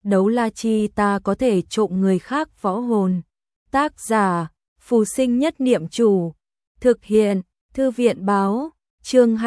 đấu la chi ta có thể trộm người khác võ hồn. Tác giả, Phù Sinh Nhất Niệm Chủ. Thực hiện, Thư viện báo, chương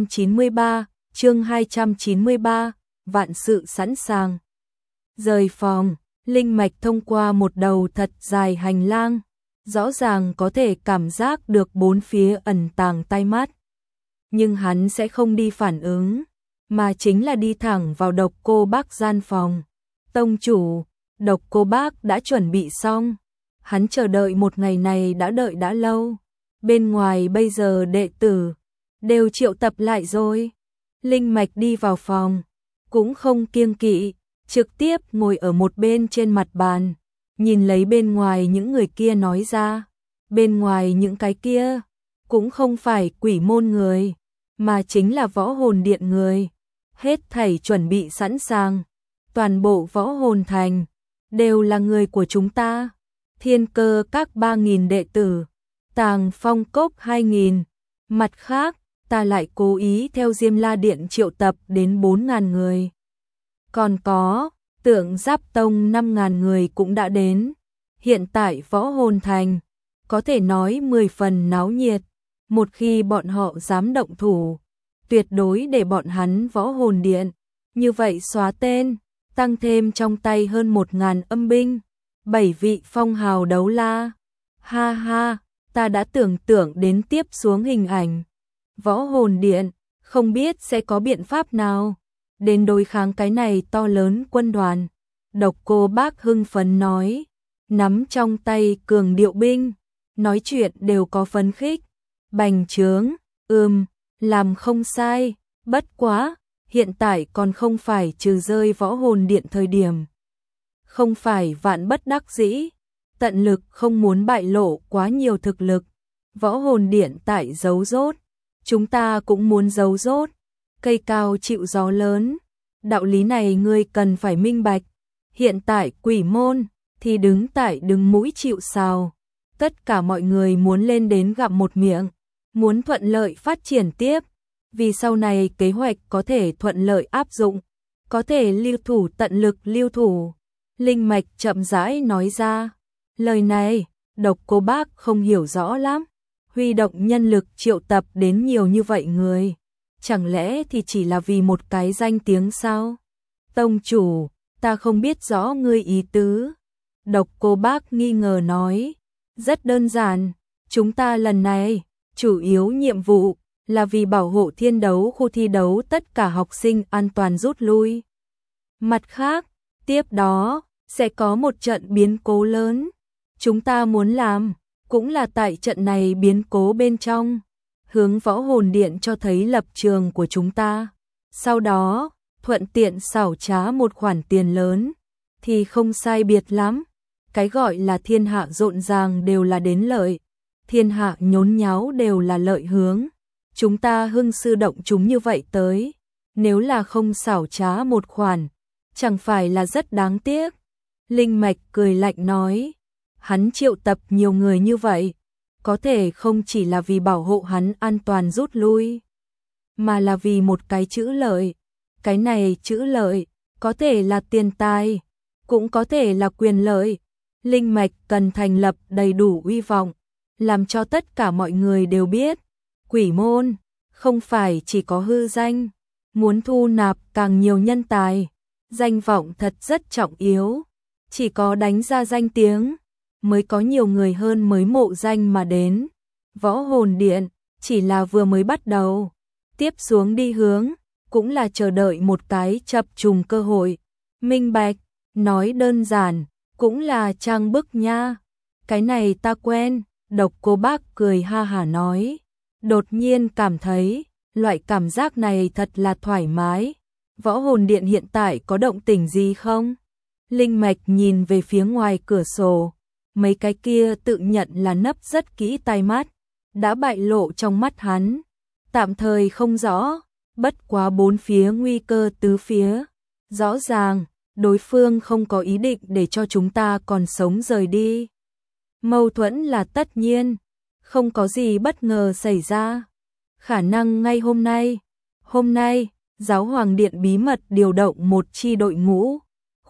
293, vạn sự sẵn sàng. Rời phòng, linh mạch thông qua một đầu thật dài hành lang, rõ ràng có thể cảm giác được bốn phía ẩn tàng tai mắt. Nhưng hắn sẽ không đi phản ứng, mà chính là đi thẳng vào Độc Cô Bác gian phòng. Tông chủ, Độc Cô Bác đã chuẩn bị xong. Hắn chờ đợi một ngày này đã đợi đã lâu. Bên ngoài bây giờ đệ tử đều triệu tập lại rồi. Linh mạch đi vào phòng, cũng không kiêng kỵ, trực tiếp ngồi ở một bên trên mặt bàn, nhìn lấy bên ngoài những người kia nói ra. Bên ngoài những cái kia cũng không phải quỷ môn người, mà chính là võ hồn điện người. Hết thảy chuẩn bị sẵn sàng, toàn bộ võ hồn thành đều là người của chúng ta. Thiên Cơ các 3.000 đệ tử, Tàng Phong Cốc 2.000, mặt khác, ta lại cố ý theo Diêm La Điện triệu tập đến 4.000 người. Còn có, Tượng Giáp Tông 5.000 người cũng đã đến. Hiện tại võ hồn thành, có thể nói 10 phần náo nhiệt. Một khi bọn họ dám động thủ, tuyệt đối để bọn hắn võ hồn điện. Như vậy xóa tên, tăng thêm trong tay hơn 1.000 âm binh, 7 vị phong hào đấu la. Ha ha, ta đã tưởng tượng đến tiếp xuống hình ảnh. Võ hồn điện, không biết sẽ có biện pháp nào đến đối kháng cái này to lớn quân đoàn. Độc Cô Bác hưng phấn nói, nắm trong tay cường điệu binh, nói chuyện đều có phấn khích. Bành trướng, làm không sai, bất quá, hiện tại còn không phải trừ rơi võ hồn điện thời điểm. Không phải vạn bất đắc dĩ, tận lực không muốn bại lộ quá nhiều thực lực. Võ hồn điện tại giấu rốt, chúng ta cũng muốn giấu rốt. Cây cao chịu gió lớn, đạo lý này ngươi cần phải minh bạch. Hiện tại quỷ môn thì đứng tại đứng mũi chịu sào. Tất cả mọi người muốn lên đến gặp một miệng, muốn thuận lợi phát triển tiếp, vì sau này kế hoạch có thể thuận lợi áp dụng, có thể lưu thủ tận lực lưu thủ. Linh mạch chậm rãi nói ra, lời này, Độc Cô Bác không hiểu rõ lắm. Huy động nhân lực triệu tập đến nhiều như vậy người, chẳng lẽ thì chỉ là vì một cái danh tiếng sao? Tông chủ, ta không biết rõ ngươi ý tứ. Độc Cô Bác nghi ngờ nói, rất đơn giản, chúng ta lần này, chủ yếu nhiệm vụ là vì bảo hộ thiên đấu khu thi đấu tất cả học sinh an toàn rút lui. Mặt khác, tiếp đó, sẽ có một trận biến cố lớn. Chúng ta muốn làm, cũng là tại trận này biến cố bên trong, hướng võ hồn điện cho thấy lập trường của chúng ta. Sau đó, thuận tiện xảo trá một khoản tiền lớn, thì không sai biệt lắm. Cái gọi là thiên hạ rộn ràng đều là đến lợi, thiên hạ nhốn nháo đều là lợi hướng. Chúng ta hưng sư động chúng như vậy tới, nếu là không xảo trá một khoản, chẳng phải là rất đáng tiếc. Linh mạch cười lạnh nói, hắn triệu tập nhiều người như vậy, có thể không chỉ là vì bảo hộ hắn an toàn rút lui, mà là vì một cái chữ lợi. Cái này chữ lợi, có thể là tiền tài, cũng có thể là quyền lợi. Linh mạch cần thành lập đầy đủ uy vọng, làm cho tất cả mọi người đều biết, quỷ môn không phải chỉ có hư danh, muốn thu nạp càng nhiều nhân tài, danh vọng thật rất trọng yếu. Chỉ có đánh ra danh tiếng, mới có nhiều người hơn mới mộ danh mà đến. Võ hồn điện chỉ là vừa mới bắt đầu, tiếp xuống đi hướng, cũng là chờ đợi một cái chập trùng cơ hội. Minh bạch, nói đơn giản, cũng là trang bức nha. Cái này ta quen. Độc Cô Bác cười ha hả nói, đột nhiên cảm thấy, loại cảm giác này thật là thoải mái. Võ hồn điện hiện tại có động tĩnh gì không? Linh mạch nhìn về phía ngoài cửa sổ, mấy cái kia tự nhận là nấp rất kỹ tai mắt, đã bại lộ trong mắt hắn. Tạm thời không rõ, bất quá bốn phía nguy cơ tứ phía. Rõ ràng, đối phương không có ý định để cho chúng ta còn sống rời đi. Mâu thuẫn là tất nhiên, không có gì bất ngờ xảy ra. Khả năng ngay hôm nay, Giáo Hoàng Điện bí mật điều động một chi đội ngũ,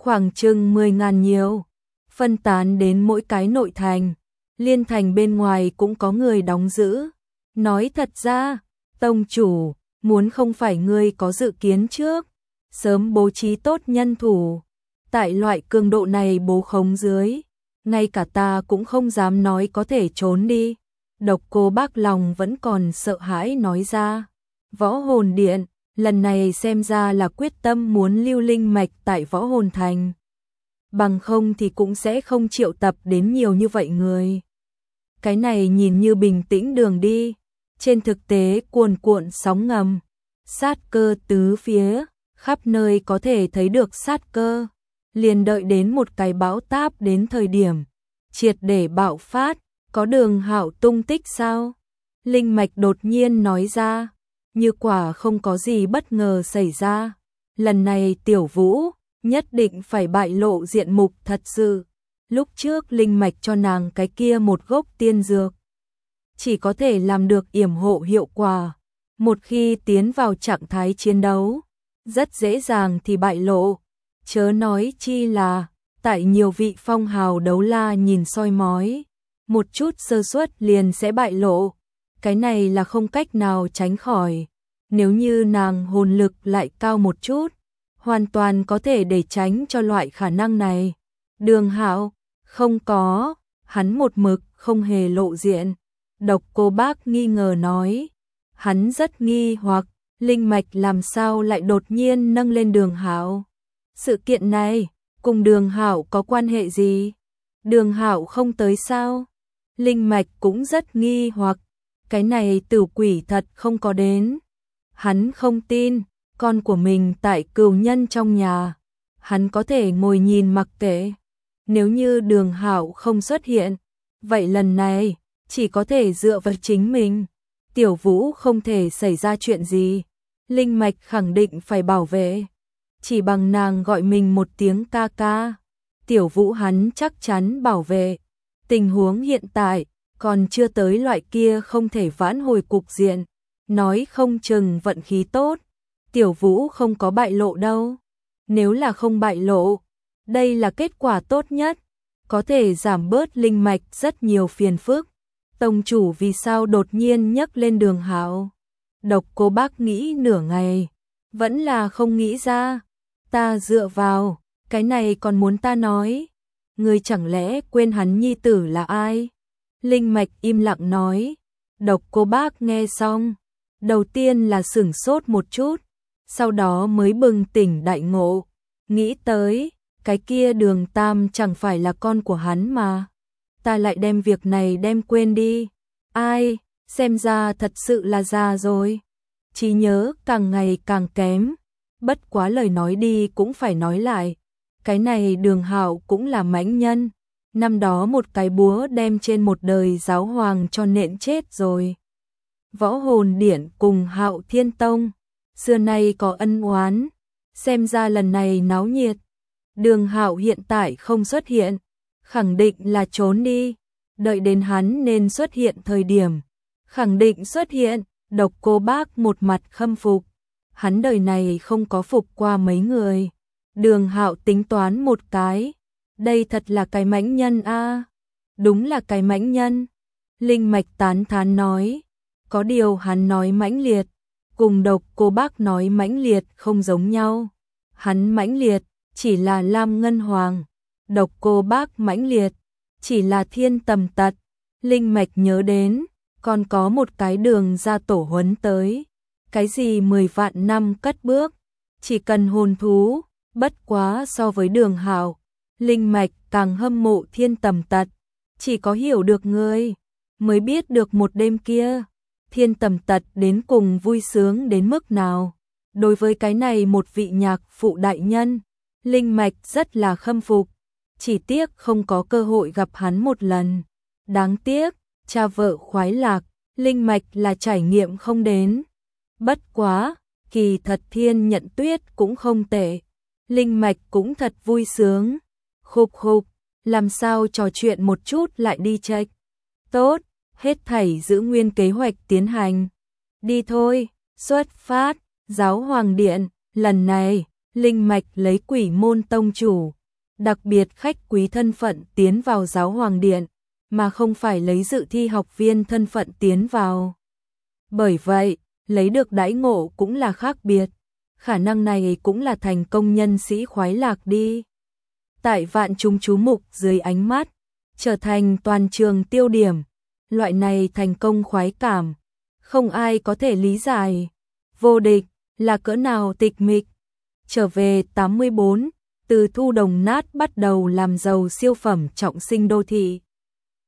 khoảng chừng 10.000 nhiều, phân tán đến mỗi cái nội thành. Liên thành bên ngoài cũng có người đóng giữ. Nói thật ra, tông chủ, muốn không phải ngươi có dự kiến trước, sớm bố trí tốt nhân thủ. Tại loại cường độ này bố khống dưới, ngay cả ta cũng không dám nói có thể trốn đi. Độc Cô Bác lòng vẫn còn sợ hãi nói ra. Võ Hồn Điện, lần này xem ra là quyết tâm muốn lưu linh mạch tại Võ Hồn Thành. Bằng không thì cũng sẽ không triệu tập đến nhiều như vậy người. Cái này nhìn như bình tĩnh đường đi, trên thực tế cuồn cuộn sóng ngầm, sát cơ tứ phía, khắp nơi có thể thấy được sát cơ. Liền đợi đến một cái bão táp đến thời điểm triệt để bạo phát, có Đường Hạo tung tích sao? Linh mạch đột nhiên nói ra, như quả không có gì bất ngờ xảy ra. Lần này Tiểu Vũ nhất định phải bại lộ diện mục thật sự. Lúc trước linh mạch cho nàng cái kia một gốc tiên dược, chỉ có thể làm được yểm hộ hiệu quả. Một khi tiến vào trạng thái chiến đấu, rất dễ dàng thì bại lộ. Chớ nói chi là, tại nhiều vị phong hào đấu la nhìn soi mói, một chút sơ suất liền sẽ bại lộ. Cái này là không cách nào tránh khỏi. Nếu như nàng hồn lực lại cao một chút, hoàn toàn có thể để tránh cho loại khả năng này. Đường Hạo, không có, hắn một mực không hề lộ diện. Độc Cô Bác nghi ngờ nói. Hắn rất nghi hoặc, linh mạch làm sao lại đột nhiên nâng lên Đường Hạo. Sự kiện này, cùng Đường Hạo có quan hệ gì? Đường Hạo không tới sao? Linh mạch cũng rất nghi hoặc, cái này Tử Quỷ thật không có đến. Hắn không tin, con của mình tại cừu nhân trong nhà, hắn có thể ngồi nhìn mặc kệ. Nếu như Đường Hạo không xuất hiện, vậy lần này chỉ có thể dựa vào chính mình. Tiểu Vũ không thể xảy ra chuyện gì, linh mạch khẳng định phải bảo vệ. Chỉ bằng nàng gọi mình một tiếng ca ca, Tiểu Vũ hắn chắc chắn bảo vệ. Tình huống hiện tại còn chưa tới loại kia không thể vãn hồi cục diện, nói không chừng vận khí tốt, Tiểu Vũ không có bại lộ đâu. Nếu là không bại lộ, đây là kết quả tốt nhất, có thể giảm bớt linh mạch rất nhiều phiền phức. Tông chủ vì sao đột nhiên nhắc lên Đường Hạo? Độc Cô Bác nghĩ nửa ngày, vẫn là không nghĩ ra. Ta dựa vào, cái này còn muốn ta nói? Ngươi chẳng lẽ quên hắn nhi tử là ai? Linh mạch im lặng nói. Độc Cô Bác nghe xong, đầu tiên là sửng sốt một chút, sau đó mới bừng tỉnh đại ngộ, nghĩ tới, cái kia Đường Tam chẳng phải là con của hắn mà. Ta lại đem việc này đem quên đi. Ai, xem ra thật sự là già rồi. Trí nhớ càng ngày càng kém. Bất quá lời nói đi cũng phải nói lại. Cái này Đường Hạo cũng là mãnh nhân. Năm đó một cái búa đem trên một đời giáo hoàng cho nện chết rồi. Võ Hồn Điện cùng Hạo Thiên Tông, xưa nay có ân oán. Xem ra lần này náo nhiệt. Đường Hạo hiện tại không xuất hiện, khẳng định là trốn đi. Đợi đến hắn nên xuất hiện thời điểm, khẳng định xuất hiện. Độc Cô Bác một mặt khâm phục. Hắn đời này không có phục qua mấy người. Đường Hạo tính toán một cái, đây thật là cái mãnh nhân a. Đúng là cái mãnh nhân. Linh mạch tán thán nói. Có điều hắn nói mãnh liệt, cùng Độc Cô Bác nói mãnh liệt không giống nhau. Hắn mãnh liệt chỉ là Lam Ngân Hoàng, Độc Cô Bác mãnh liệt chỉ là Thiên Tầm Tật. Linh mạch nhớ đến, còn có một cái Đường gia tổ huấn tới. Cái gì 10 vạn năm cất bước, chỉ cần hồn thú. Bất quá so với Đường Hạo, linh mạch càng hâm mộ Thiên Tầm Tật. Chỉ có hiểu được người mới biết được một đêm kia Thiên Tầm Tật đến cùng vui sướng đến mức nào. Đối với cái này một vị nhạc phụ đại nhân, linh mạch rất là khâm phục. Chỉ tiếc không có cơ hội gặp hắn một lần. Đáng tiếc, cha vợ khoái lạc, linh mạch là trải nghiệm không đến. Bất quá, kỳ thật Thiên Nhận Tuyết cũng không tệ. Linh mạch cũng thật vui sướng. Khục khục, làm sao trò chuyện một chút lại đi chệch. Tốt, hết thảy giữ nguyên kế hoạch tiến hành. Đi thôi, xuất phát. Giáo Hoàng Điện, lần này linh mạch lấy Quỷ Môn tông chủ, đặc biệt khách quý thân phận tiến vào Giáo Hoàng Điện, mà không phải lấy dự thi học viên thân phận tiến vào. Bởi vậy, lấy được đãi ngộ cũng là khác biệt. Khả năng này cũng là thành công nhân sĩ khoái lạc đi. Tại vạn chúng chú mục dưới ánh mắt, trở thành toàn trường tiêu điểm. Loại này thành công khoái cảm, không ai có thể lý giải. Vô địch là cỡ nào tịch mịch. Trở về 84, từ thu đồng nát bắt đầu làm giàu siêu phẩm trọng sinh đô thị.